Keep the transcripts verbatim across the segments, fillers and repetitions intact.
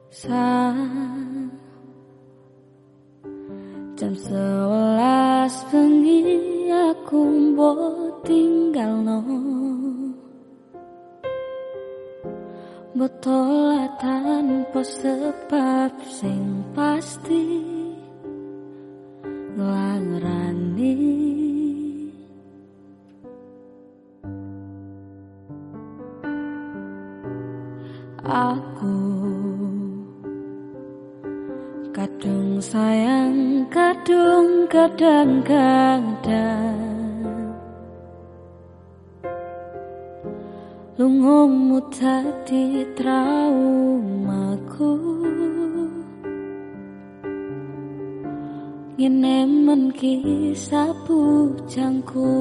Sa jam sewelas bengi aku mbok tinggalno, botol tanpa sebab sing pasti nglangrani. Aku kadung sayang, kadung kadang-kadang lungamu dadi traumaku. Ngene men kisah bujangku,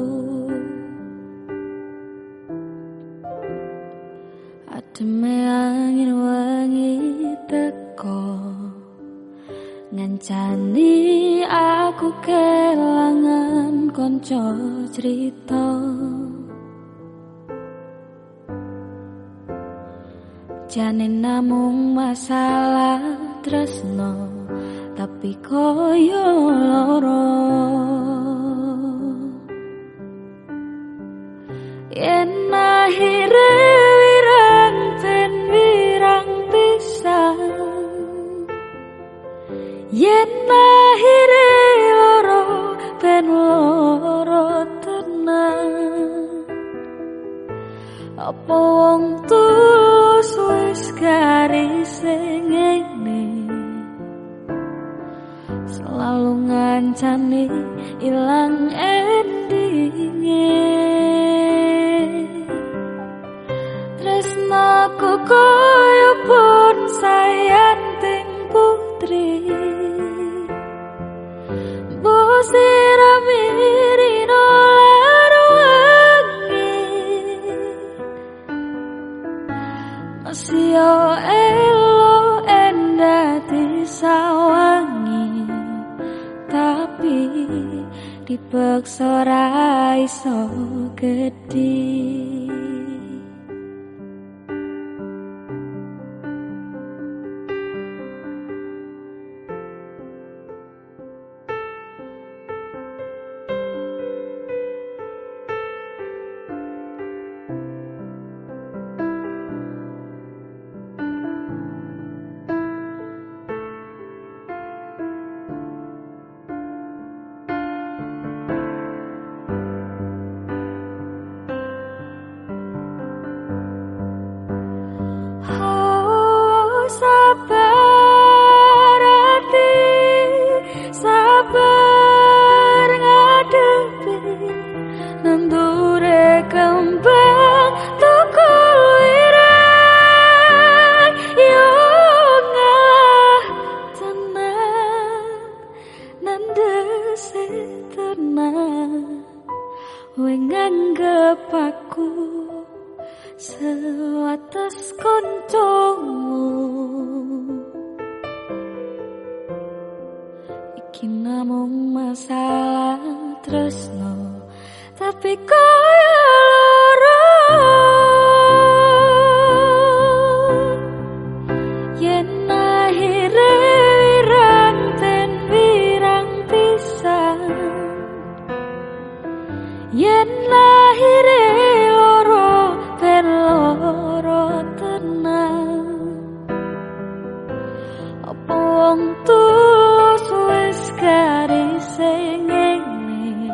ademe angin wangi teko ngancani aku kelangan konco cerita. Jane namung masalah tresno, tapi koyo loro. Yen akhire wirang ten wirang pisan, yen akhire loro ben loro tenan. Apa wong tulus wis garise ngene, selalu ngancani ilang endinge. Tresnaku koyo pun sayanting putri, mbok siramirino lar wengi, masih yo elo endah disawangi, tapi dipaksa ra iso gedhi. Sabar hati, sabar ngadepi nandure kembang tukul wirang. Yo ngalah tenang, nandese tenang, we nganggep aku sewates koncomu. Iki namung masalah tresno, tapi koyo loro. Yen akhire wirang ten wirang pisan, yen akhire loro ben loro tenan. Apa wong tulus wis garise ngene,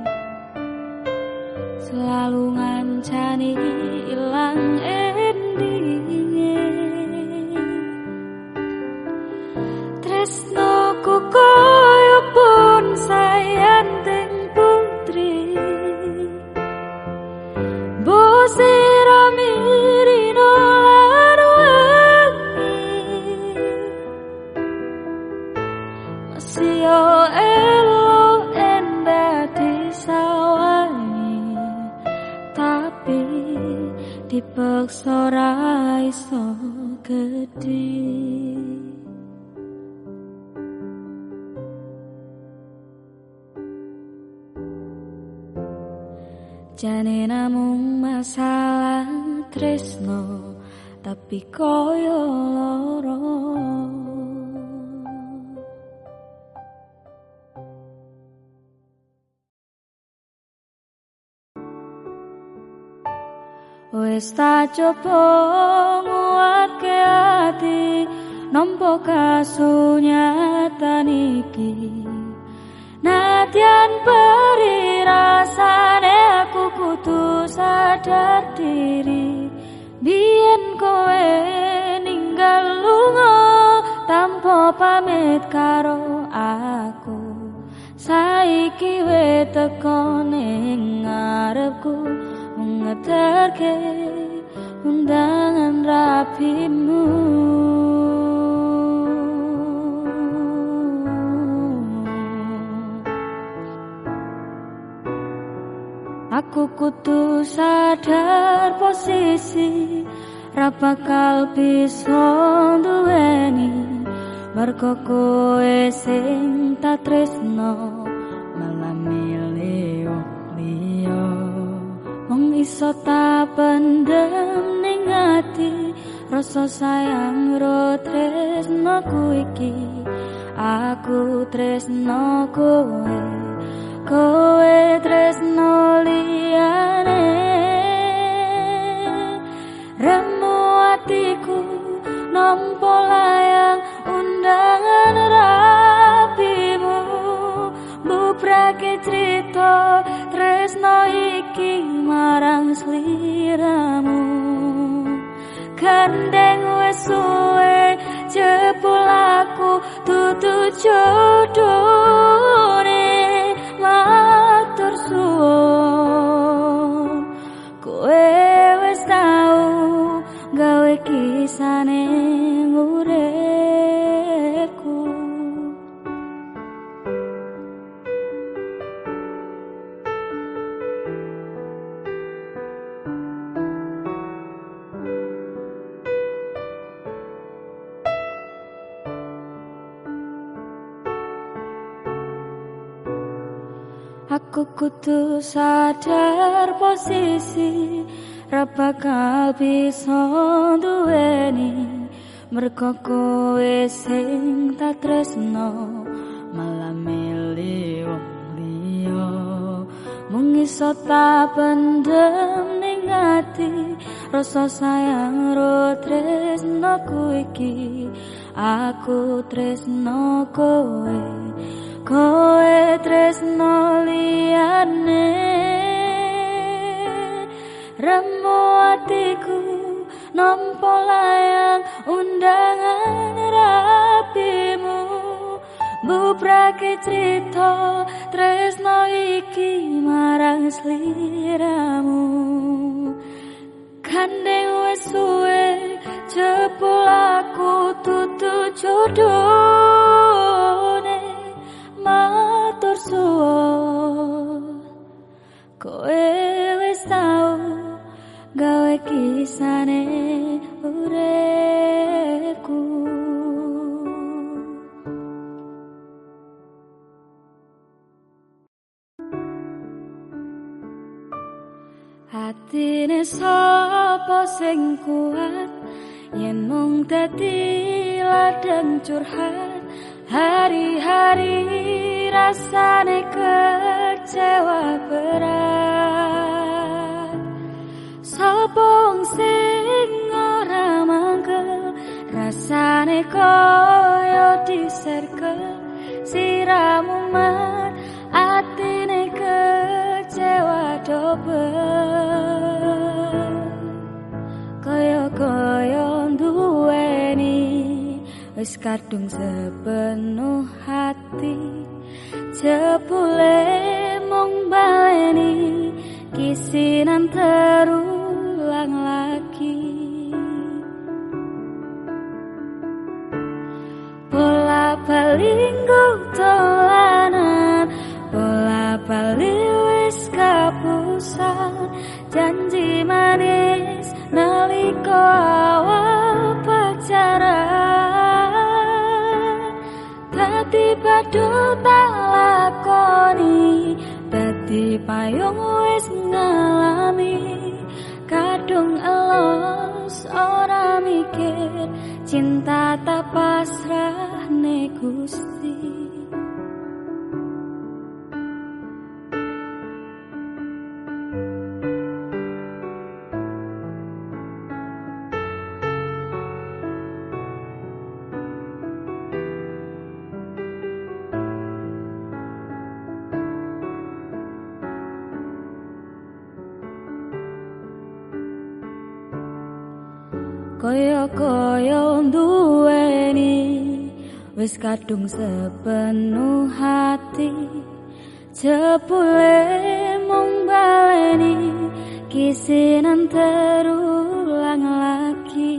selalu ngancani ilang endinge. Tresnoku koyo pun sayanting putri, mbok siramirino lar wengi, masih yo elo endah disawangi, tapi dipaksa ra iso gedhi. Jane namung masalah tresno, tapi koyo loro. Wis tak coba nguatke ati nampa kasunyatan iki. Nadyan beri rasane aku kudu sadar diri. Biyen kowe ninggal lunga tanpa pamit karo aku. Saiki we teko ning ngarepku ngeterke undangan rapimu. Aku kudu sadar posisi ra bakal bisa duweni mergo kowe sing tak tresno malah milih wong liya. Wong iso tak pendem ning ati rasa sayang ro tresnoku iki. Aku tresno kowe, kowe tresno liyane. Remu atiku nampa layang undangan rapimu. Bubrake crita tresno iki marang sliramu. Gandeng wis suwe jebul aku dudu jodone. Matur suwun kowe wis tau gawe kisane uripku. Aku kudu sadar posisi ra bakal bisa duweni mergo kowe sing tak tresno malah milih wong liya. Mung iso tak pendem ning ati rasa sayang ro tresnoku iki. Aku tresno kowe, kowe tresno liyane. Remu atiku nampa layang undangan rapimu. Bubrake crita tresno iki marang sliramu. Gandeng wis suwe jebul aku dudu jodone. Matur suwun kowe wis tau gawe kisane uripku. Atine sapa sing kuat yen mung dadi ladang curhat. Hari-hari rasane kecewa berat. Sopong sing ora mangkel rasane koyo diserkel. Siramu mat atine kecewa dobel. Koyo-koyo duweni wis kadung sepenuh hati. Jebule mung baleni kisinan terulang lagi. Bola bali dolanan, bola bali wis kapusan. Janji manis nalika awal pacaran. Dadi padha tak lakoni, dadi payung wis ngalami. Kadung elos ora cinta tak pasrahne Gusti. Koyo-koyo duweni wis kadung sepenuh hati, jebule mung baleni kisinan terulang lagi.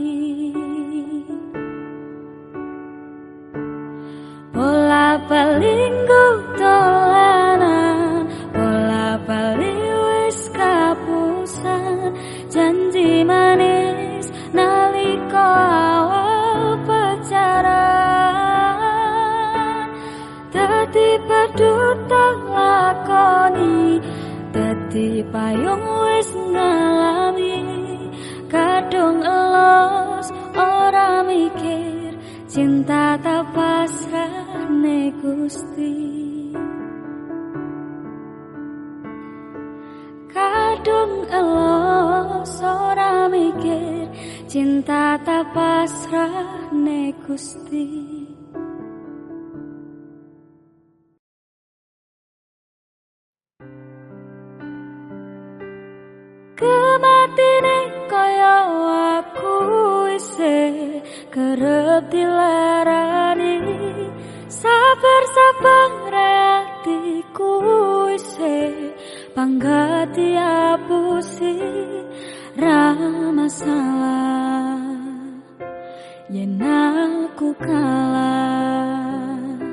Bola paling dolanan, bola paling wis kapusan, janji manis nalika awal pacaran. Dadi padut tak lakoni, dadi payung wis ngalami, kadung elos ora mikir, cinta tak pasrahne Gusti. Kadung elos ora mikir, cinta tak pasrahne Gusti. Kematine kaya aku isih kerep dilarani, sabar-sabar hatiku isih bangga diapusi. Ra masalah yen aku kalah,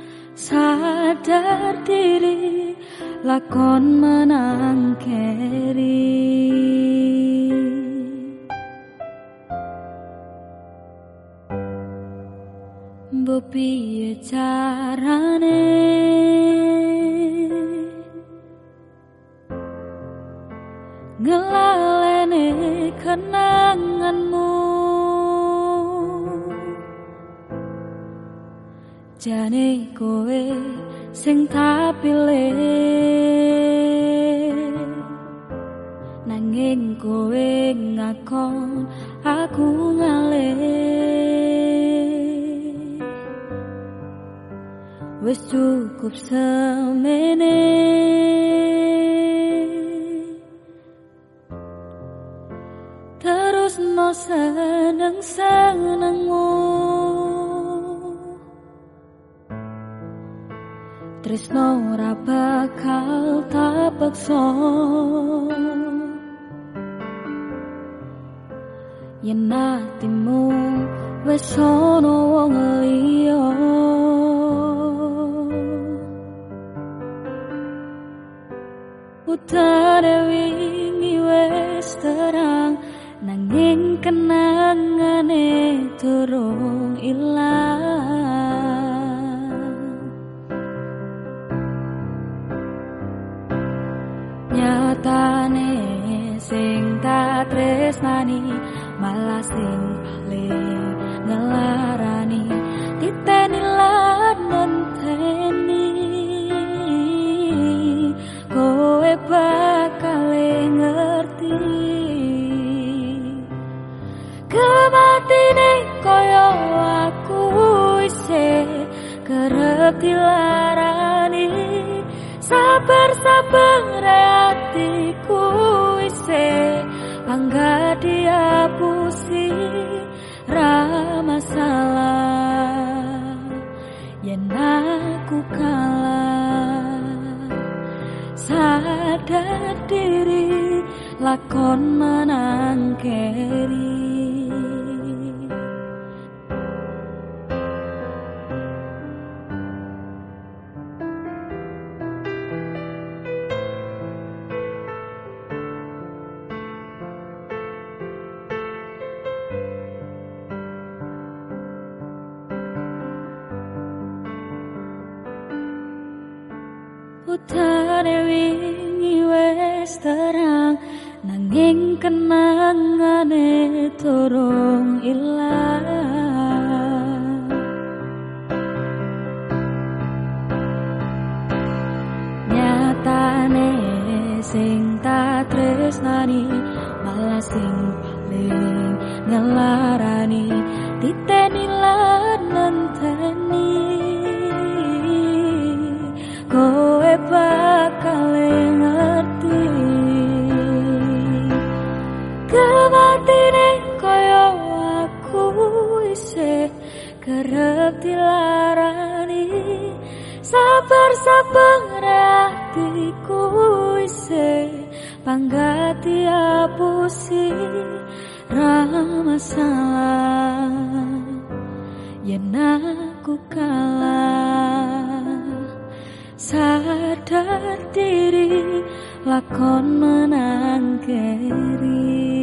sadar diri lakon menang keri. Mbok piye carane ngelalene kenanganmu, jane kowe sing tak pilih, nanging kowe ngakon aku ngalih. Wis cukup semene, terus no seneng-senengmu, tresno ora bakal tak peksa. Yen atimu wis ono wong liya, utane wingi wis terang, nanging kenangane durung ilang. Nyatane sing tak tresnani malah sing paling ngelarani, titeni lan nenteni, kowe bakal ngerti. Kematine koyo aku isih kerep dilarani, sabar-sabar hatiku isih bangga diapusi. Ra masalah yen aku kalah, sadar diri lakon menang keri. Utane wingi wis terang, nanging kenangane durung ilang. tresnani malah sing paling ngelarani titeni lan nenteni kowe bakal ngerti kematine koyo aku isih kerep dilarani sabar-sabar hatiku isih bangga diapusi ra masalah yen aku kalah sadar diri lakon menang keri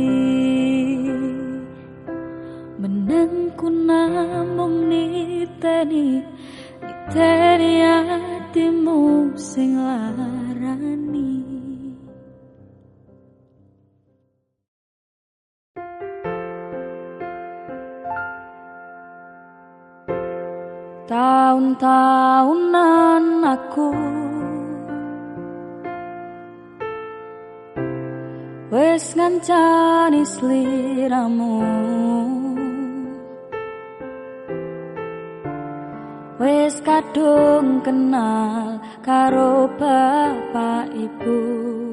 menengku namung niteni niteni hatimu sing larani tahun-tahunan aku wes ngancani sliramu wes kadung kenal karo bapak ibu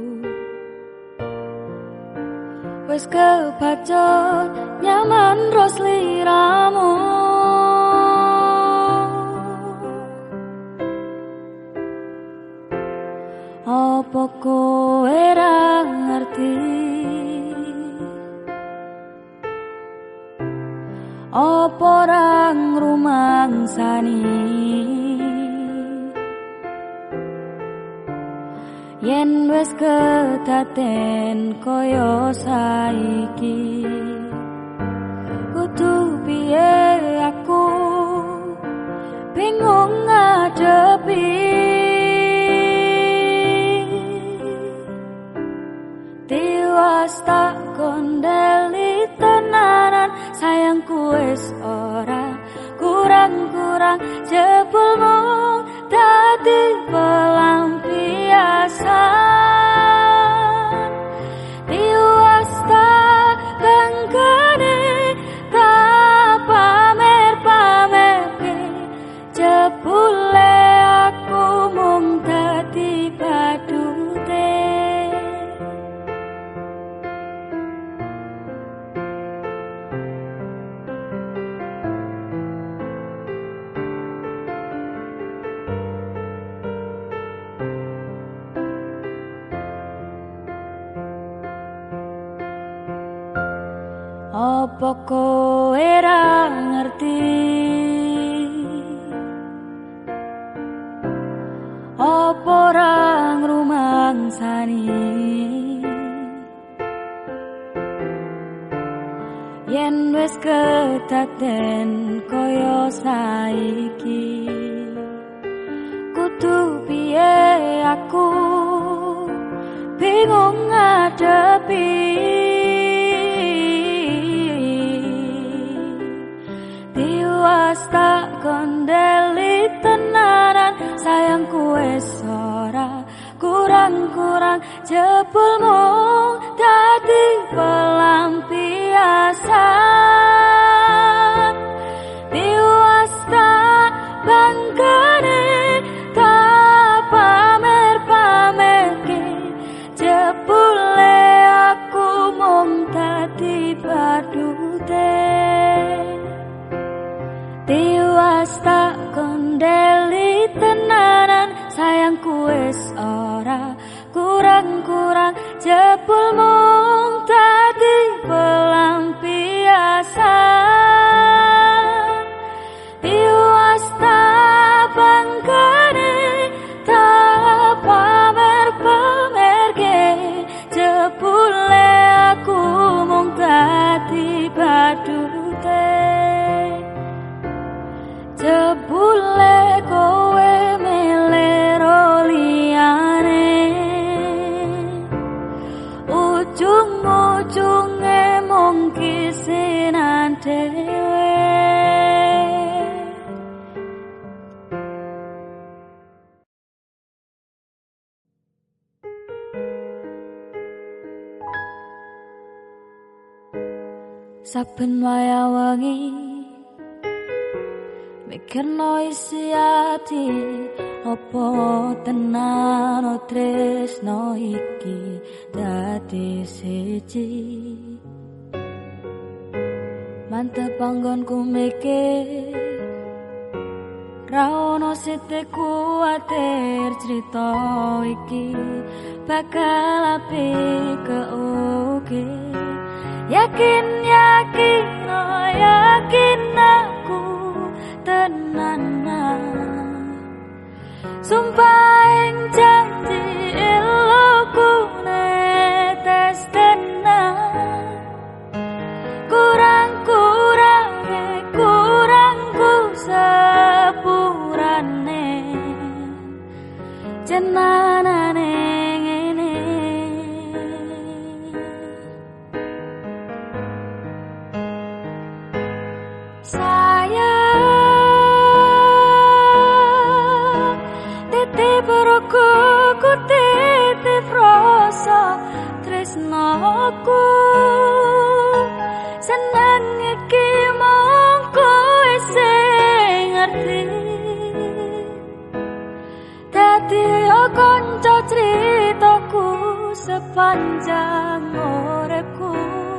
wes kebacot nyaman ro sliramu opo kowe ra ngerti opo ra ngrumangsani yen wis kedaten koyo saiki kudu piye aku bingung ngadepi tiwas tak kondeli tenanan sayangku wis ora kurang-kurang jebulmu dadi pelampiasan tiwas tak bangkane tak pamer-pamerke jebule aku mung dadi badute opo kowe ra ngerti opo ra ngrumangsani yen wis kedaten koyo saiki kudu piye aku bingung ngadepi tiwas tak kondeli tenanan sayangku wis ora kurang-kurang jebulmu dadi pelampiasan tiwas tak bangkane tak pamer-pamerke jebule aku mung dadi badute tiwas tak kondeli tenanan sayangku wis ora kurang-kurang jebulmu dadi pelampiasan tiwas tak bangkane tak pamer-pamerke jebule aku mung dadi badute jebule kowe melero liyane ujung-ujunge mung kisinan dhewe saben waya wengi mikirno isi ati opo tenan tresno iki dadi siji mantep panggonku mikir ra ono sithik kuwatir crita iki bakal apik keuke yakin yakin oh yakin aku tenanan sumpah ing janji eloku netes tenan kurang-kurang kurangku sepurane jenanane ngene sayang titip roku ku titip rasa tresnoku seneng iki mung kowe sing ngerti dadi kanca critaku sepanjang uripku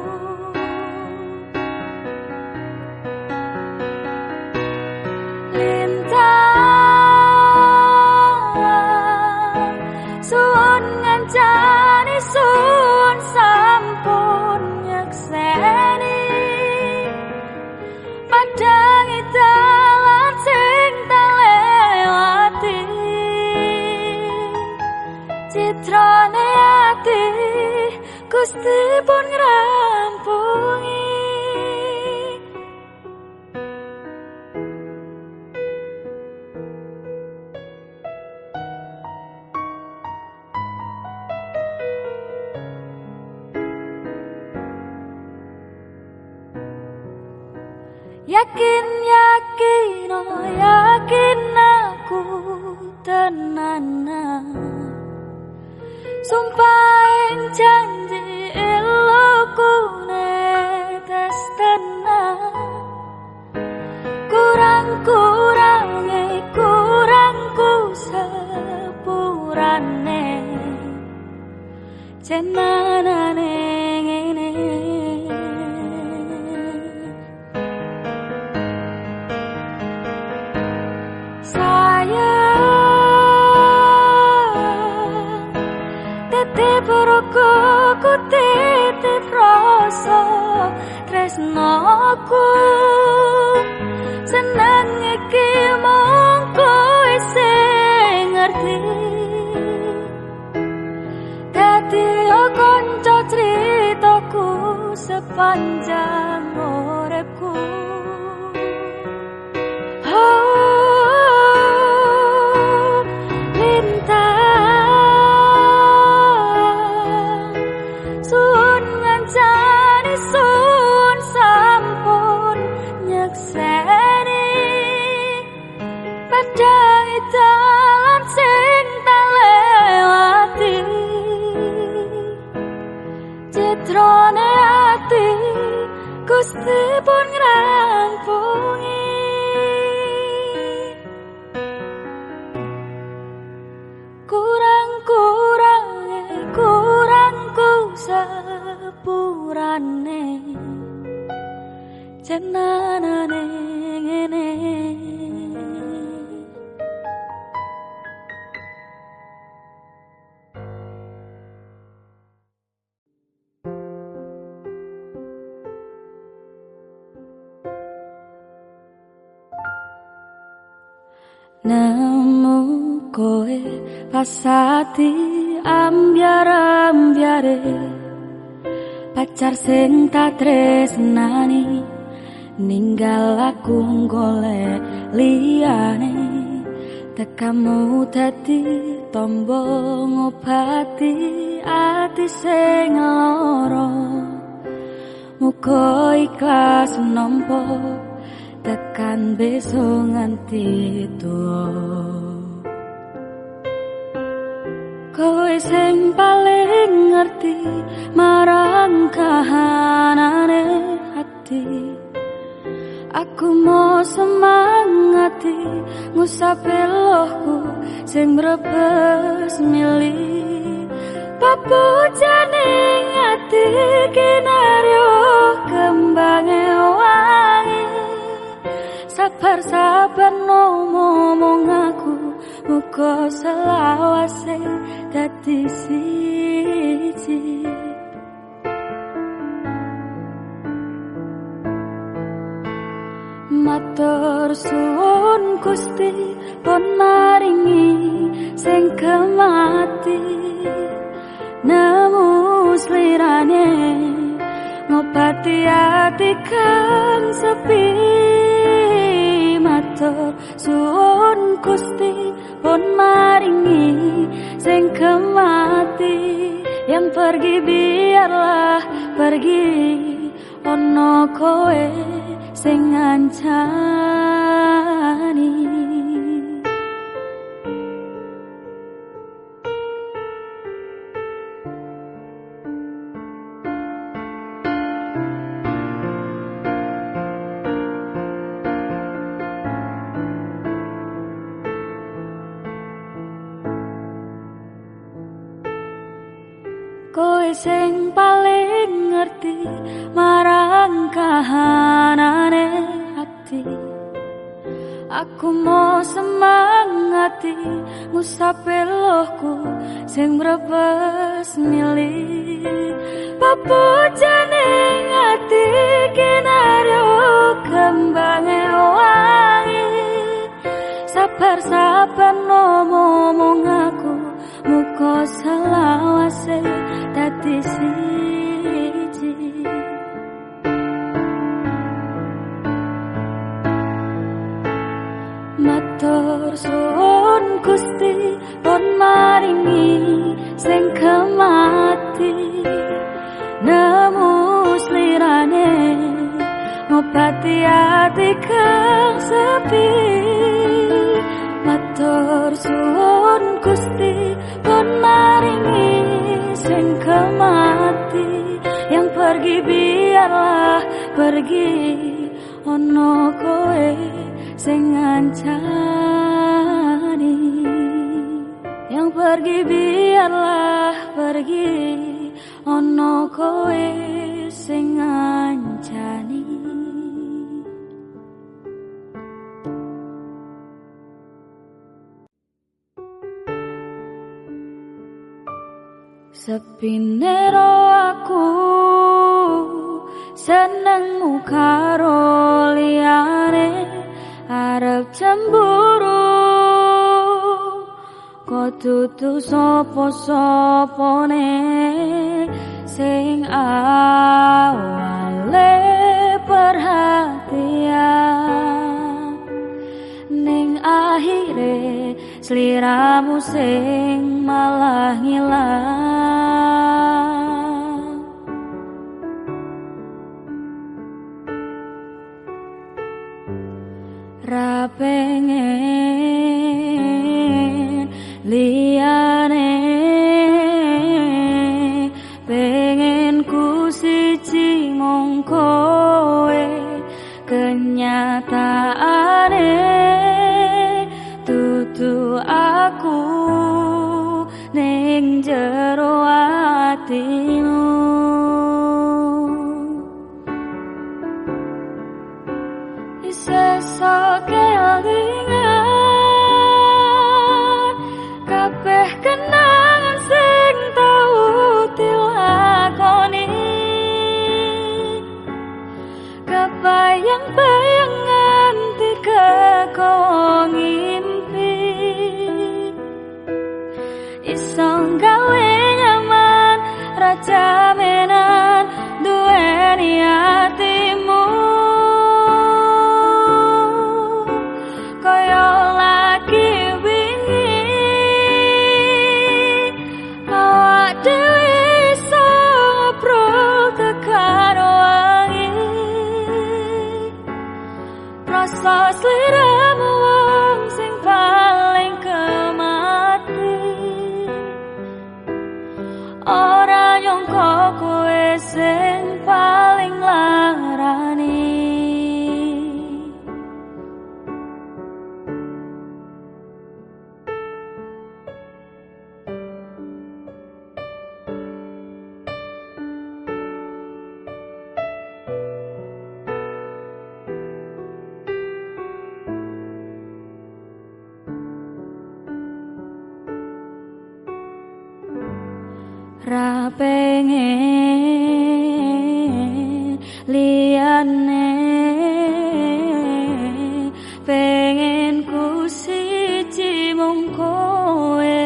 lintang suwun ngancani suwun sampun nyekseni padangi dalan sing tak lewati citrane ati Gusti pun ngrampungi yakin yakin oh yakin aku tenanan sumpah ing janji eloku netes tenan kurang-kurang kurangku sepurane jenanane ngene sayang titip roku ku titip rasa tresnoku seneng iki mung kowe sing ngerti dadi kanca critaku sepanjang uripku dalan sing tak lewati citrane ati Gusti pun ngrampungi kurang-kurang kurangku sepurane jenanane ngene nemu koe pasati ambyar-ambyare pacar sing tak tresnani ninggal aku golek liyane tekamu dadi tombo ngobati ati sing lara muga ikhlas nampa tekan besok nganti tuwa kowe sing paling ngerti marang kahanane ngerti. Aku mau semangati ngusapi lohku sing mrebes mili. Papujane ati kinaryo kembange wangi. Sabar-sabar ngomong aku muga selawase dadi siji. Matur suwun Gusti pun maringi sing kemati. Nemu slirane ngobati ati kang sepi. Matur suwun Gusti pun maringi sing kemati. Yang pergi biarlah pergi, ono kowe sing ngancani. Kowe sing paling ngerti marang kahanane hati. Aku mau semangati ngusapi lohku sing mrebes mili. Papujane ati kinaryo kembange wangi. Sabar-sabar ngomong aku muga selawase dadi siji. Matur suwun Gusti pun maringi sing kemati. Nemu slirane ngobati ati kang sepi. Matur suwun Gusti pun maringi sing kemati. Yang pergi biarlah pergi, ono kowe sing ngancani. Yang pergi biarlah pergi, ono kowe sing ngancani. Sepine ro aku senengmu karo liyane, arep cemburu kok dudu sapa-sapane sing awale perhatian ning akhire sliramu sing malah ngilang. Ra pengen liyane, pengen ku siji mung kowe. Kenyataane dudu aku ning jero atimu. Sesok kelingan kabeh kenangan sing tau dilakoni. Kebayang-bayang nganti kekowo ngimpi. Iso gawe nyaman raja menan duweni atimu. Sliramu wong sing paling kemati. Ora nyangka kowe sing paling larani. pengen liyane, pengen ku siji mung kowe,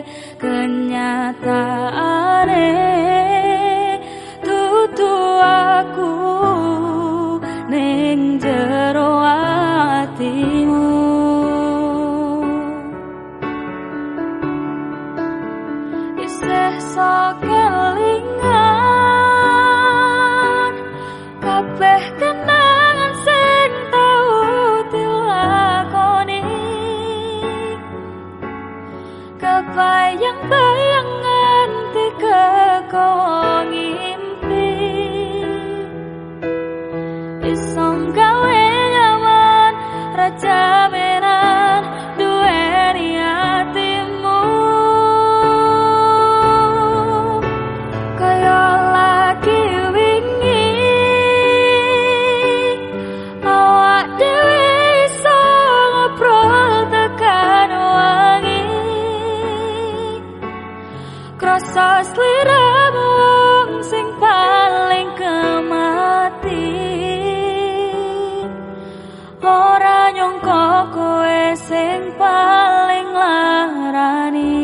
kenyataane tutu aku ning jero atimu. Isih sok kelingan kabeh kenangan sing tau dilakoni, kebayang-bayang nganti kekowo ngimpi, iso gawe nyaman rajamenan duweni atimu. Kaya lagi wingi awak dhewe iso ngobrol tekan wangi, krasa sliramu wong sing paling kemati, ora nyangka kowe sing paling larani.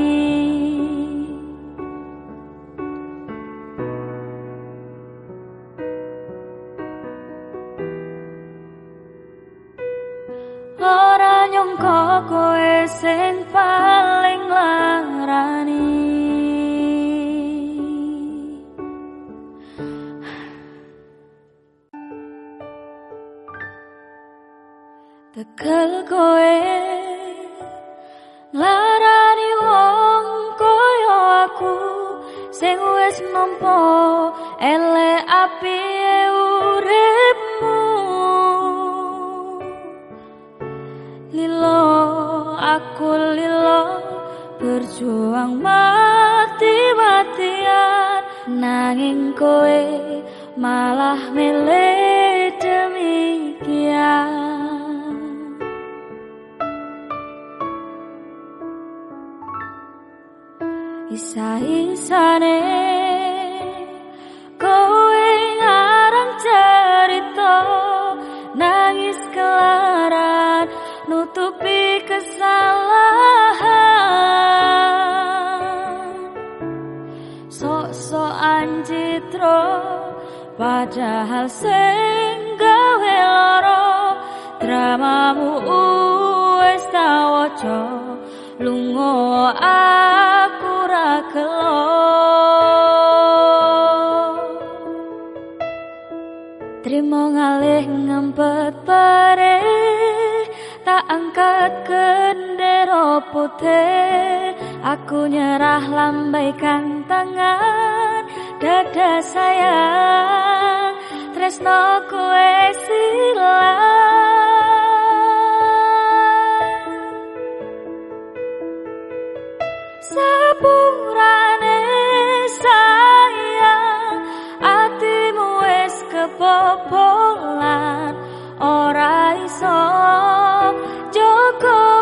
Ora nyangka kowe sing paling larani. Tekel kowe nglarani wong koyo aku sing wis nampa elek apike uripmu. Lilo aku lilo berjuang mati-matian, nanging kowe malah milih demikian. Isa-isane kowe ngarang cerita, nangis kelaran nutupi kesalahan, sok-sokan citra padahal sing gawe lara, dramamu wis tak waca, lunga aku ra gelo. Trimo ngalih ngempet pare, tak angkat gendera putih, aku nyerah lambaikan tangan, dada sayang tresno kowe silang. Sepurane sayang atimu wis kebobolan, ora iso jaga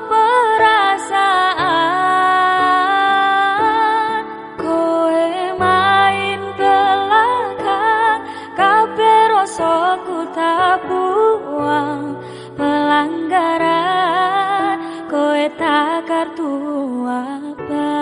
perasaan. Kowe main belakang, kabeh rasaku tak buang, pelanggaran kowe tak kartu abang.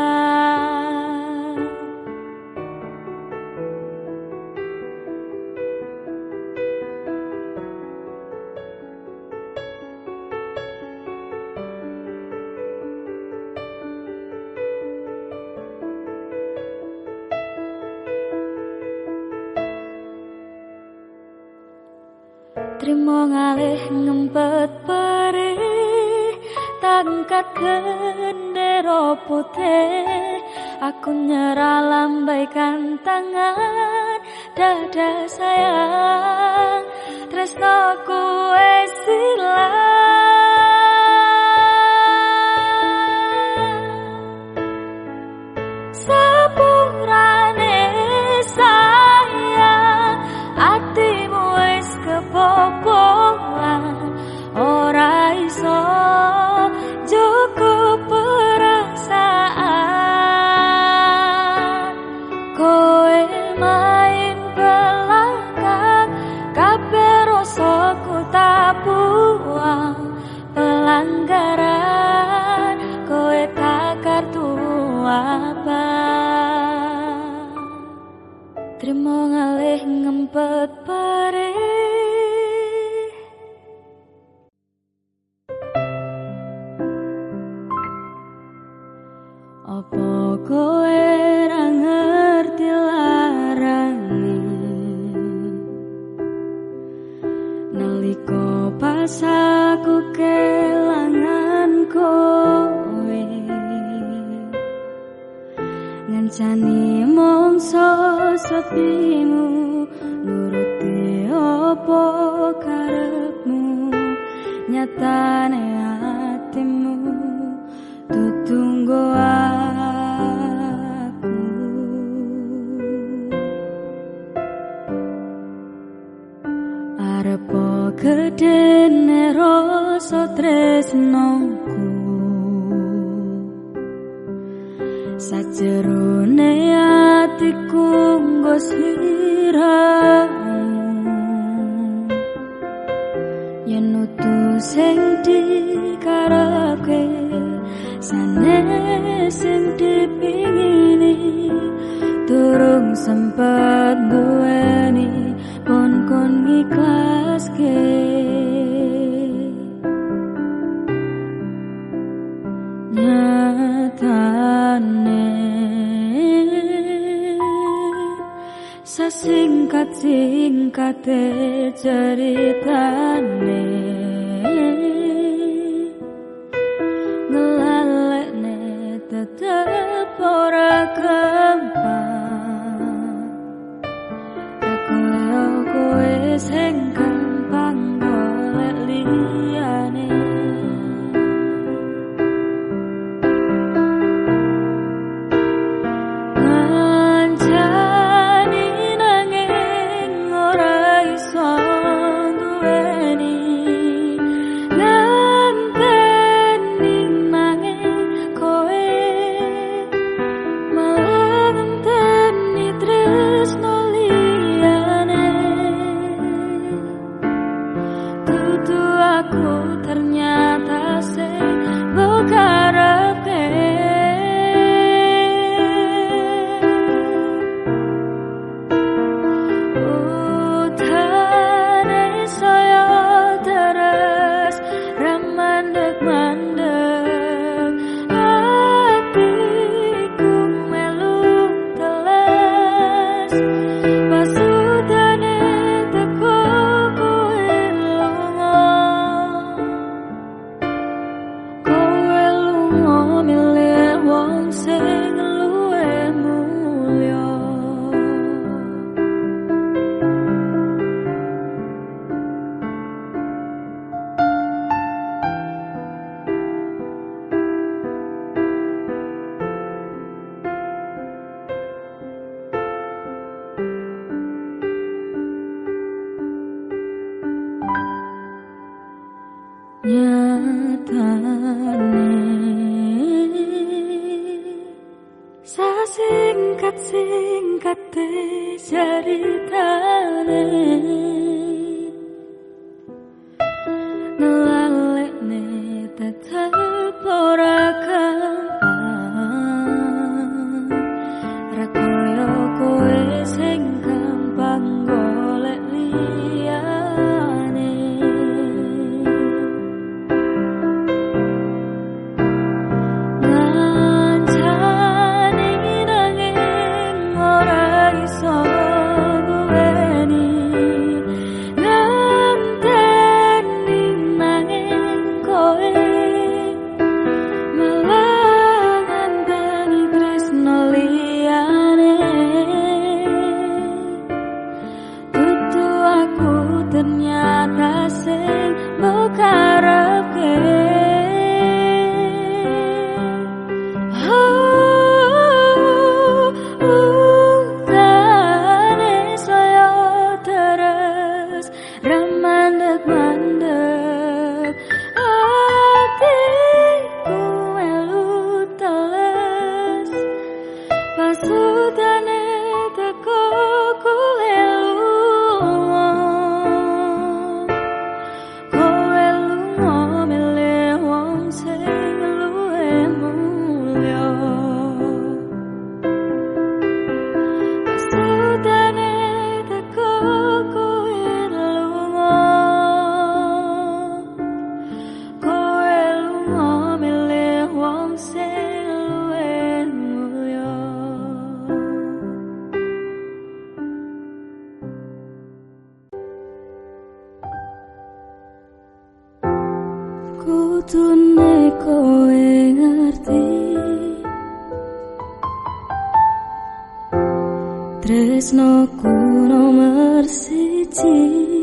Trimo ngalih ngempet pare, tangkat gendera putih, aku nyerah lambaikan tangan, dada sayang tresnoku wis silang. Sepurane sayang atimu wis kebobolan, ora iso cukup perasaan. Kowe Opo kowe ra ngerti larane nalika pas aku kelangan kowe ngancani mongso sepimu nuruti opo karepmu nyatane hatimu tutunggo aku arepo gedene rasa tresnoku sajerone atiku nggo sliramu yen utu sing dikarepke sanes sing dipingini durung sempet duweni pon kon ngiklaske nyatane sasingkat-singkate ceritane ngelalekne tetep ora gampang aku kowe sing gampang golek liyane nyatane sasingkat-singkate ceritane ngelalekne tetep ora gampang ra koyo kowe sing gampang golek liyane ternyata sing mbok karepke utane saya terus ramandek-mandek atiku melu teles pasudane teko kowe sing luwih kudune kowe ngerti tresnoku nomor siji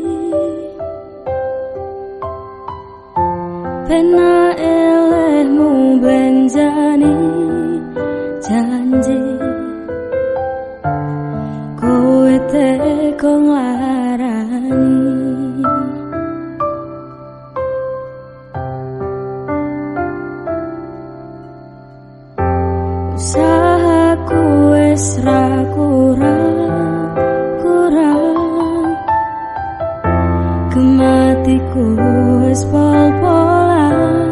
pena elehmu benjani janji kowe teko nglarani usahaku wis ra kurang kurang kematiku wis pol-polan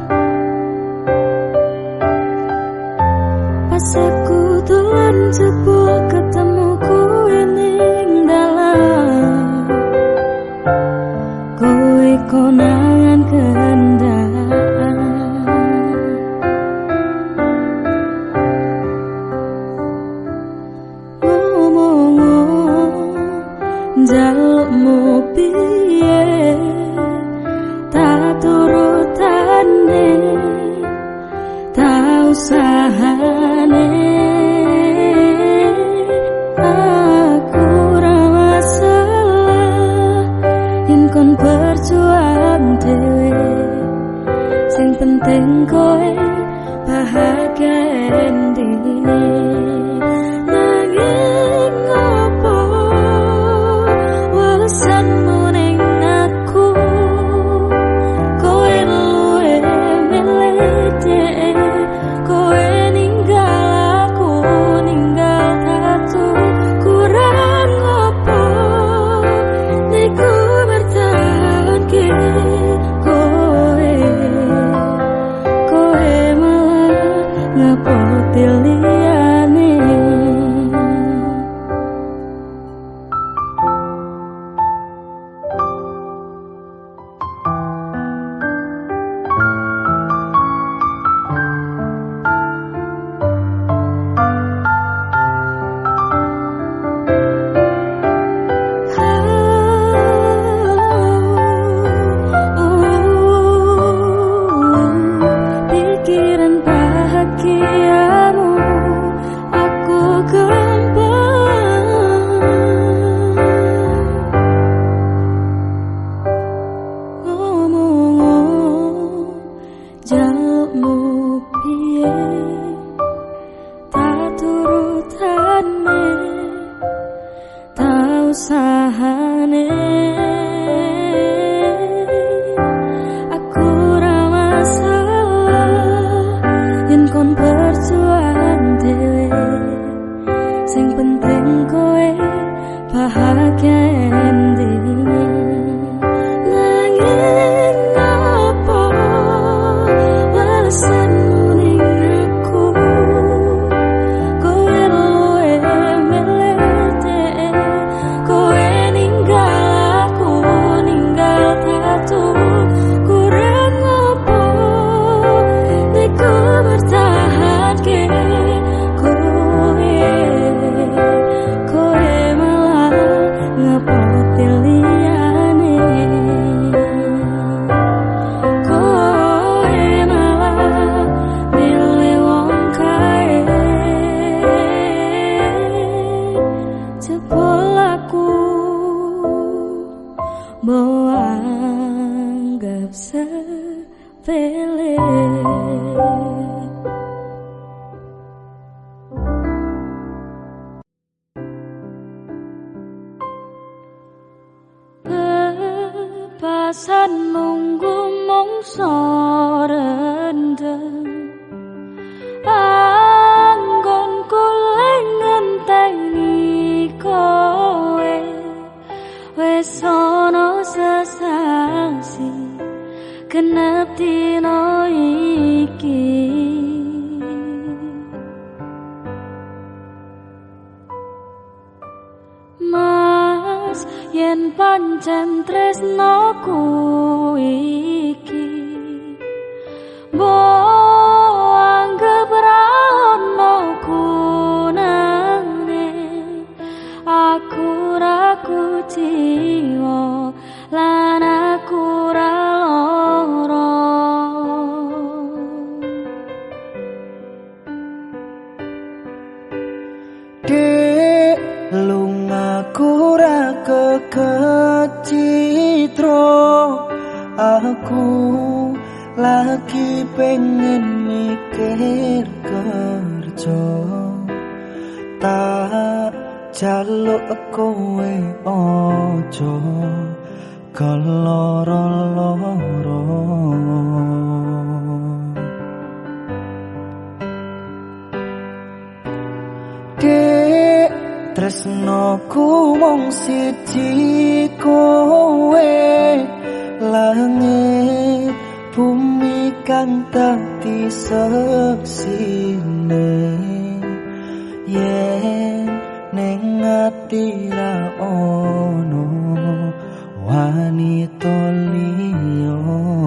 pas aku dolan jebul ketemu kowe ning dalan kowe konangan kehendaan jalukmu piye tak turutane tak usahane aku ra masalah yen kon berjuang dhewe sing penting kowe bahagia endine alasanmu ning aku kowe luwe milih kowe ninggal aku ninggal tatu kurang apa nek ku bertahan ke kowe kowe malah ngapa pilihane jalukmu piye tak turutane tak usahane aku ra masalah yen kon berjuang dhewe sing penting kowe bahagia endine nanging apa alasanmu ning aku kowe luwe milih kowe ninggal aku ninggal tatu kurang apa nek ku bertahan ke kowe kowe malah ngapa pilihane mau anggap sepele bebasan nunggu mongso rendeng anggon kuleng ngenteni kowe wis ana sesangsi genep dina iki Mas yen pancen tresnoku iki mbok anggap ra ono gunane aku ra kuciwa lan aku ra lara lagi pengen mikir kerja tak jaluk kowe ojo keloro-loro Dek tresnoku mung siji kowe langit bumi kan dadi seksine yen ning ati ra ono wanita liya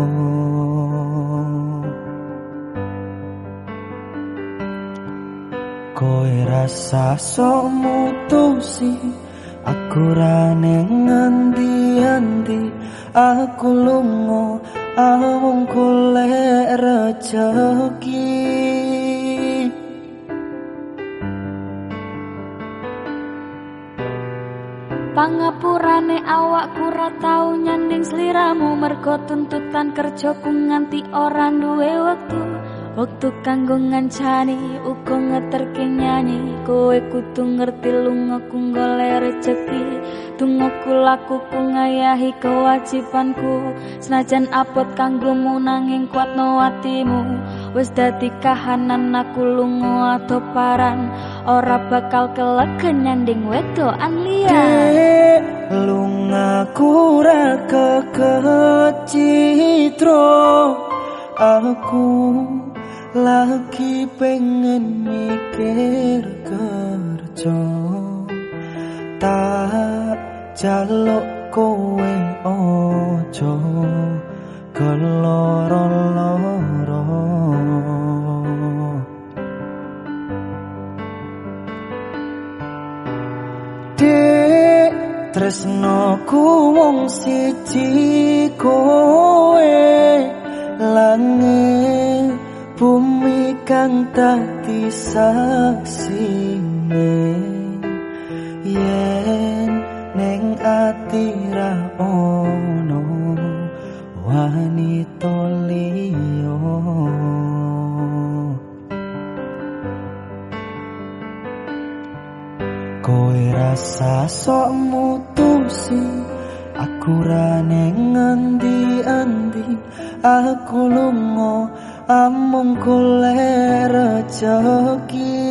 kowe rasa sok mutusi aku ra ning endi-endi aku lunga amung golek rejeki pangapurane awakku ra tau nyanding sliramu mergo tuntutan kerjaku nganti ora duwe wektu wektu kanggo ngancani uga ngeterke nyanyi kowe kudu ngerti lungaku golek rejeki tungoku lakuku ngayahi kewajibanku senajan abot kanggomu nanging kuatno atimu wis dadi kahanan aku lunga atoparan ora bakal kelegen nyanding wedokan liya lungaku ra kecitro aku lagi pengen mikir kerja tak jaluk kowe ojo keloro-loro Dek tresnoku mung siji kowe langit bumi kang dadi saksine yen ning ati ra ono wanita liya kowe rasa sok mutusi aku ra ning endi-endi aku lunga amung golek rejeki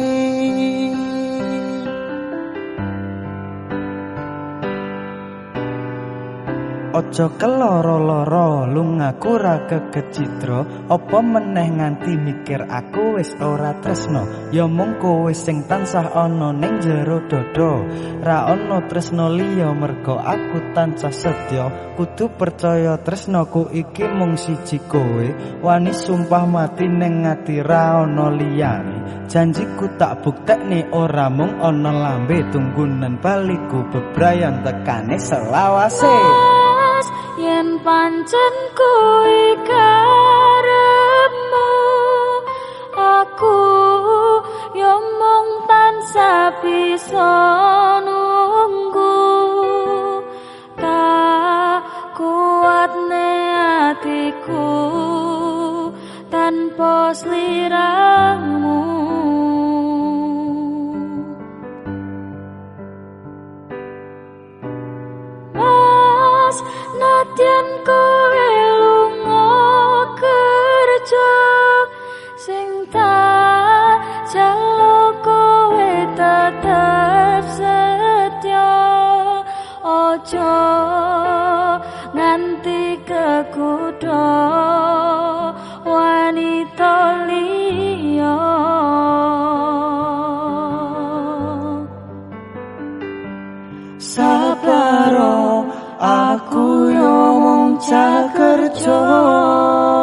Ojo keloro-loro lungaku ra kekecitro apa meneh nganti mikir aku wis ora tresno ya mung kowe sing tansah ana ning jero dodo ra ana tresno liya mergo aku tansah setya kudu percaya tresnoku iki mung siji kowe wani sumpah mati ning ati ra ana liyane janjiku tak buktekne ora mung ana lambe tunggunan baliku bebrayan tekane selawase yen pancen kuwi karepmu aku yo mung tansah bisa nunggu tak kuatne atiku tanpa sliramu nadyan kowe lunga kerja sing tak jaluk kowe tetep setya ojo nganti kekudo wanita liya saparo aku yo mung cah kerja